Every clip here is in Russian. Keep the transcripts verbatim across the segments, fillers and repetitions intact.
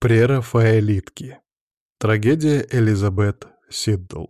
Прерафаэлитки. Трагедия Элизабет Сиддл.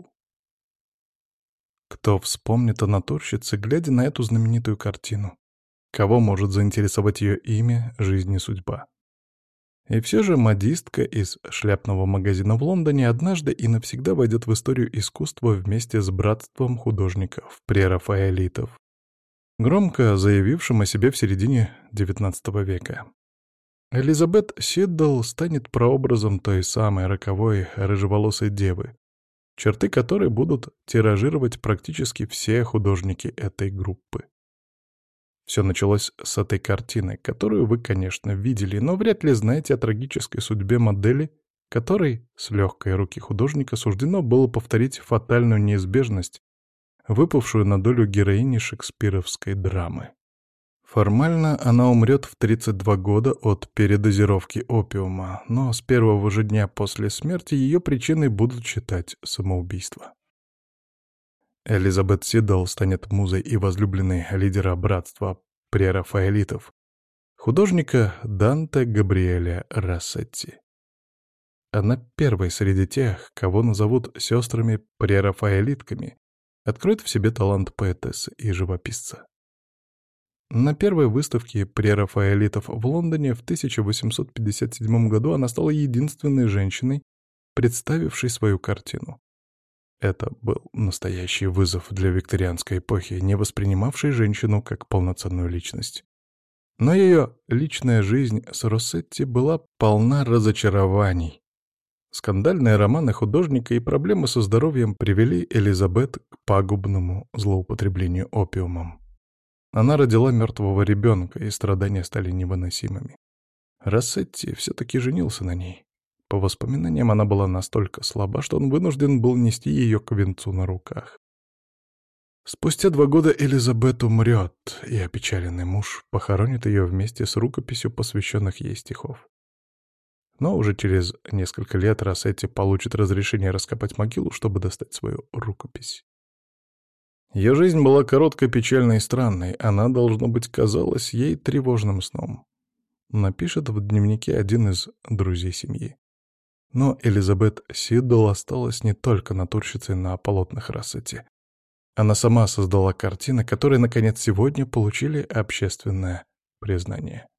Кто вспомнит о натурщице, глядя на эту знаменитую картину? Кого может заинтересовать ее имя, жизнь и судьба? И все же модистка из шляпного магазина в Лондоне однажды и навсегда войдет в историю искусства вместе с братством художников, прерафаэлитов, громко заявившим о себе в середине девятнадцатого века. Элизабет Сиддл станет прообразом той самой роковой рыжеволосой девы, черты которой будут тиражировать практически все художники этой группы. Все началось с этой картины, которую вы, конечно, видели, но вряд ли знаете о трагической судьбе модели, которой с легкой руки художника суждено было повторить фатальную неизбежность, выпавшую на долю героини шекспировской драмы. Формально она умрет в тридцать два года от передозировки опиума, но с первого же дня после смерти ее причиной будут считать самоубийство. Элизабет Сиддл станет музой и возлюбленной лидера братства прерафаэлитов, художника Данте Габриэля Россетти. Она первой среди тех, кого назовут сестрами-прерафаэлитками, откроет в себе талант поэтессы и живописца. На первой выставке прерафаэлитов в Лондоне в тысяча восемьсот пятьдесят седьмом году она стала единственной женщиной, представившей свою картину. Это был настоящий вызов для викторианской эпохи, не воспринимавшей женщину как полноценную личность. Но ее личная жизнь с Россетти была полна разочарований. Скандальные романы художника и проблемы со здоровьем привели Элизабет к пагубному злоупотреблению опиумом. Она родила мертвого ребенка, и страдания стали невыносимыми. Россетти все-таки женился на ней. По воспоминаниям, она была настолько слаба, что он вынужден был нести ее к венцу на руках. Спустя два года Элизабет умрет, и опечаленный муж похоронит ее вместе с рукописью посвященных ей стихов. Но уже через несколько лет Россетти получит разрешение раскопать могилу, чтобы достать свою рукопись. Ее жизнь была короткой, печальной и странной. Она, должно быть, казалась ей тревожным сном. Напишет в дневнике один из друзей семьи. Но Элизабет Сиддл осталась не только натурщицей на полотнах Россетти. Она сама создала картины, которые, наконец, сегодня получили общественное признание.